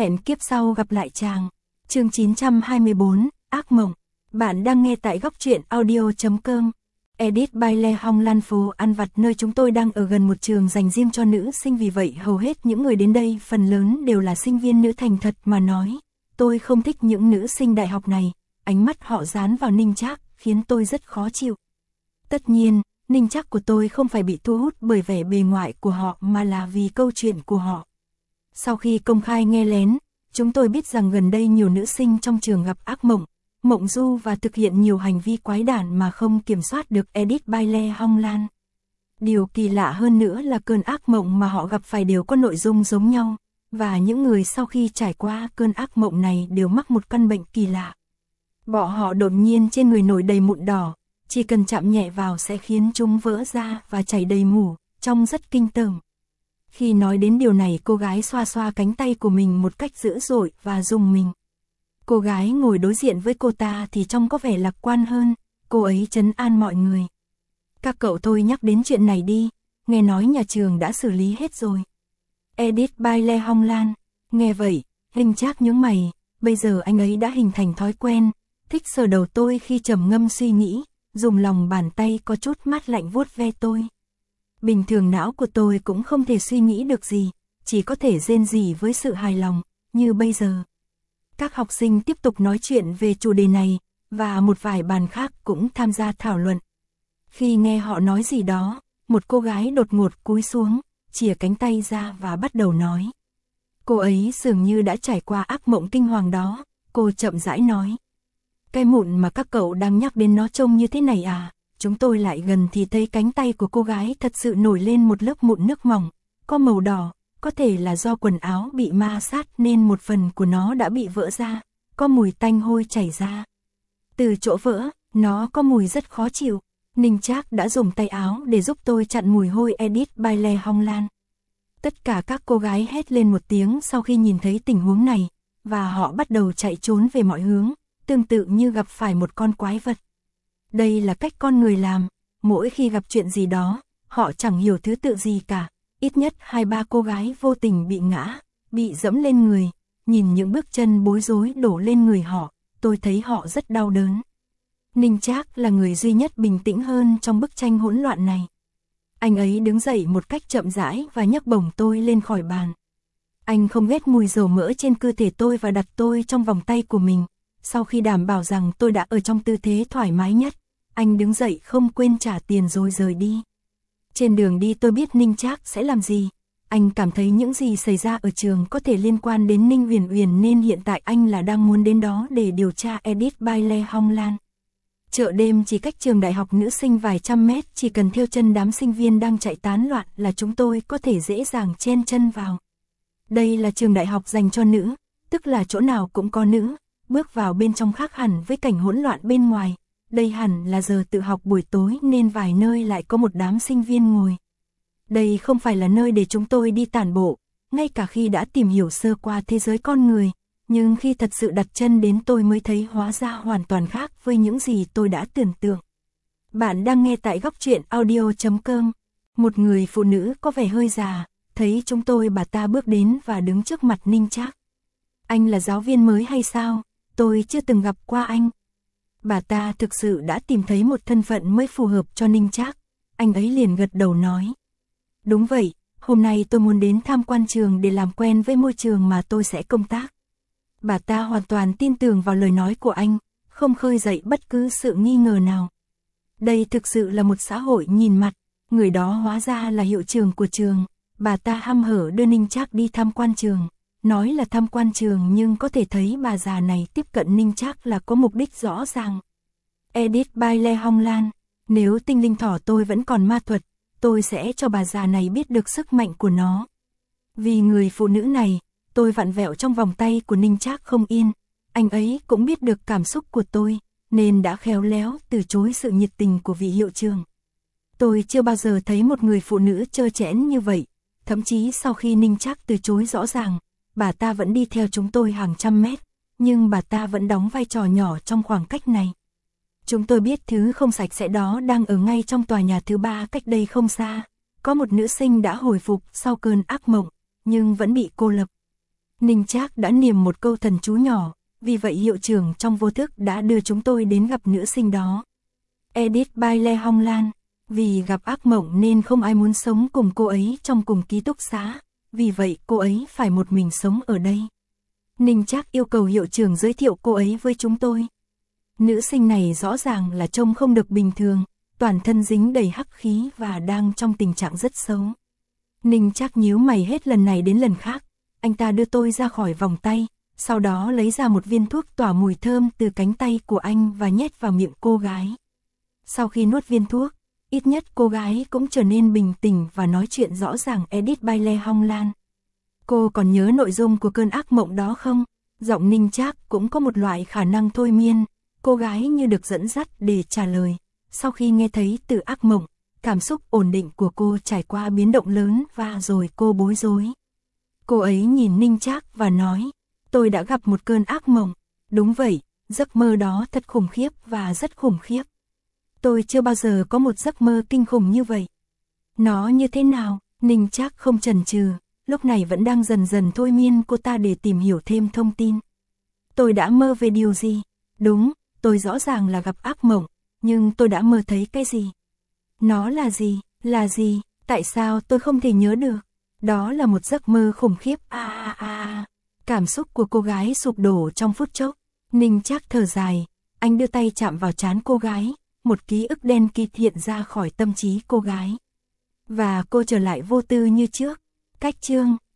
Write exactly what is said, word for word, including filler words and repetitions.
Hẹn kiếp sau gặp lại chàng. Chương chín trăm hai mươi bốn, Ác mộng. Bạn đang nghe tại góc truyện audio chấm com. Edit by Lê Hong Lan. Phố ăn vặt nơi chúng tôi đang ở gần một trường dành riêng cho nữ sinh, vì vậy hầu hết những người đến đây phần lớn đều là sinh viên nữ. Thành thật mà nói, tôi không thích những nữ sinh đại học này, ánh mắt họ dán vào Ninh Trác khiến tôi rất khó chịu. Tất nhiên, Ninh Trác của tôi không phải bị thu hút bởi vẻ bề ngoài của họ mà là vì câu chuyện của họ. Sau khi công khai nghe lén, chúng tôi biết rằng gần đây nhiều nữ sinh trong trường gặp ác mộng, mộng du và thực hiện nhiều hành vi quái đản mà không kiểm soát được. Edit by Lê Hong Lan. Điều kỳ lạ hơn nữa là cơn ác mộng mà họ gặp phải đều có nội dung giống nhau, và những người sau khi trải qua cơn ác mộng này đều mắc một căn bệnh kỳ lạ. Bọ họ đột nhiên trên người nổi đầy mụn đỏ, chỉ cần chạm nhẹ vào sẽ khiến chúng vỡ ra và chảy đầy mủ, trông rất kinh tởm. Khi nói đến điều này, cô gái xoa xoa cánh tay của mình một cách dữ dội và rùng mình. Cô gái ngồi đối diện với cô ta thì trông có vẻ lạc quan hơn, cô ấy trấn an mọi người. Các cậu thôi nhắc đến chuyện này đi, nghe nói nhà trường đã xử lý hết rồi. Edit by Lê Hong Lan. Nghe vậy, Ninh Trác nhướng mày, bây giờ anh ấy đã hình thành thói quen, thích sờ đầu tôi khi trầm ngâm suy nghĩ, dùng lòng bàn tay có chút mát lạnh vuốt ve tôi. Bình thường não của tôi cũng không thể suy nghĩ được gì, chỉ có thể rên rỉ với sự hài lòng, như bây giờ. Các học sinh tiếp tục nói chuyện về chủ đề này, và một vài bàn khác cũng tham gia thảo luận. Khi nghe họ nói gì đó, một cô gái đột ngột cúi xuống, chìa cánh tay ra và bắt đầu nói. Cô ấy dường như đã trải qua ác mộng kinh hoàng đó, cô chậm rãi nói. Cái mụn mà các cậu đang nhắc đến nó trông như thế này à? Chúng tôi lại gần thì thấy cánh tay của cô gái thật sự nổi lên một lớp mụn nước mỏng, có màu đỏ, có thể là do quần áo bị ma sát nên một phần của nó đã bị vỡ ra, có mùi tanh hôi chảy ra. Từ chỗ vỡ, nó có mùi rất khó chịu. Ninh Trác đã dùng tay áo để giúp tôi chặn mùi hôi. Edit by Lê Hong Lan. Tất cả các cô gái hét lên một tiếng sau khi nhìn thấy tình huống này, và họ bắt đầu chạy trốn về mọi hướng, tương tự như gặp phải một con quái vật. Đây là cách con người làm, mỗi khi gặp chuyện gì đó, họ chẳng hiểu thứ tự gì cả. Ít nhất hai ba cô gái vô tình bị ngã, bị dẫm lên người, nhìn những bước chân bối rối đổ lên người họ, tôi thấy họ rất đau đớn. Ninh Trác là người duy nhất bình tĩnh hơn trong bức tranh hỗn loạn này. Anh ấy đứng dậy một cách chậm rãi và nhấc bổng tôi lên khỏi bàn. Anh không ghét mùi dầu mỡ trên cơ thể tôi và đặt tôi trong vòng tay của mình. Sau khi đảm bảo rằng tôi đã ở trong tư thế thoải mái nhất, anh đứng dậy không quên trả tiền rồi rời đi. Trên đường đi tôi biết Ninh Trác sẽ làm gì. Anh cảm thấy những gì xảy ra ở trường có thể liên quan đến Ninh Uyển Uyển nên hiện tại anh là đang muốn đến đó để điều tra. Edit by Lê Hong Lan. Chợ đêm chỉ cách trường đại học nữ sinh vài trăm mét, chỉ cần theo chân đám sinh viên đang chạy tán loạn là chúng tôi có thể dễ dàng chen chân vào. Đây là trường đại học dành cho nữ, tức là chỗ nào cũng có nữ, bước vào bên trong khác hẳn với cảnh hỗn loạn bên ngoài. Đây hẳn là giờ tự học buổi tối nên vài nơi lại có một đám sinh viên ngồi. Đây không phải là nơi để chúng tôi đi tản bộ, ngay cả khi đã tìm hiểu sơ qua thế giới con người, nhưng khi thật sự đặt chân đến tôi mới thấy hóa ra hoàn toàn khác với những gì tôi đã tưởng tượng. Bạn đang nghe tại góc truyện audio chấm com. Một người phụ nữ có vẻ hơi già, thấy chúng tôi bà ta bước đến và đứng trước mặt Ninh Trác. Anh là giáo viên mới hay sao? Tôi chưa từng gặp qua anh. Bà ta thực sự đã tìm thấy một thân phận mới phù hợp cho Ninh Trác. Anh ấy liền gật đầu nói. Đúng vậy, hôm nay tôi muốn đến tham quan trường để làm quen với môi trường mà tôi sẽ công tác. Bà ta hoàn toàn tin tưởng vào lời nói của anh, không khơi dậy bất cứ sự nghi ngờ nào. Đây thực sự là một xã hội nhìn mặt, người đó hóa ra là hiệu trưởng của trường. Bà ta hăm hở đưa Ninh Trác đi tham quan trường, nói là tham quan trường nhưng có thể thấy bà già này tiếp cận Ninh Trác là có mục đích rõ ràng. Edit by Lê Hong Lan. Nếu tinh linh thỏ tôi vẫn còn ma thuật, tôi sẽ cho bà già này biết được sức mạnh của nó. Vì người phụ nữ này, tôi vặn vẹo trong vòng tay của Ninh Trác không yên. Anh ấy cũng biết được cảm xúc của tôi, nên đã khéo léo từ chối sự nhiệt tình của vị hiệu trưởng. Tôi chưa bao giờ thấy một người phụ nữ trơ trẽn như vậy. Thậm chí sau khi Ninh Trác từ chối rõ ràng, bà ta vẫn đi theo chúng tôi hàng trăm mét, nhưng bà ta vẫn đóng vai trò nhỏ trong khoảng cách này. Chúng tôi biết thứ không sạch sẽ đó đang ở ngay trong tòa nhà thứ ba cách đây không xa. Có một nữ sinh đã hồi phục sau cơn ác mộng, nhưng vẫn bị cô lập. Ninh Trác đã niệm một câu thần chú nhỏ, vì vậy hiệu trưởng trong vô thức đã đưa chúng tôi đến gặp nữ sinh đó. Edit by Lê Hong Lan. Vì gặp ác mộng nên không ai muốn sống cùng cô ấy trong cùng ký túc xá, vì vậy cô ấy phải một mình sống ở đây. Ninh Trác yêu cầu hiệu trưởng giới thiệu cô ấy với chúng tôi. Nữ sinh này rõ ràng là trông không được bình thường, toàn thân dính đầy hắc khí và đang trong tình trạng rất xấu. Ninh Trác nhíu mày hết lần này đến lần khác, anh ta đưa tôi ra khỏi vòng tay, sau đó lấy ra một viên thuốc tỏa mùi thơm từ cánh tay của anh và nhét vào miệng cô gái. Sau khi nuốt viên thuốc, ít nhất cô gái cũng trở nên bình tĩnh và nói chuyện rõ ràng. Edit by Lê Hong Lan. Cô còn nhớ nội dung của cơn ác mộng đó không? Giọng Ninh Trác cũng có một loại khả năng thôi miên, cô gái như được dẫn dắt để trả lời. Sau khi nghe thấy từ ác mộng, cảm xúc ổn định của cô trải qua biến động lớn và rồi cô bối rối. Cô ấy nhìn Ninh Trác và nói, tôi đã gặp một cơn ác mộng. Đúng vậy, giấc mơ đó thật khủng khiếp và rất khủng khiếp. Tôi chưa bao giờ có một giấc mơ kinh khủng như vậy. Nó như thế nào? Ninh Trác không chần chừ, lúc này vẫn đang dần dần thôi miên cô ta để tìm hiểu thêm thông tin. Tôi đã mơ về điều gì? Đúng, tôi rõ ràng là gặp ác mộng, nhưng tôi đã mơ thấy cái gì? Nó là gì? Là gì? Tại sao tôi không thể nhớ được? Đó là một giấc mơ khủng khiếp. À à à. Cảm xúc của cô gái sụp đổ trong phút chốc. Ninh Trác thở dài, anh đưa tay chạm vào trán cô gái, một ký ức đen kịt hiện ra khỏi tâm trí cô gái. Và cô trở lại vô tư như trước. Cách chương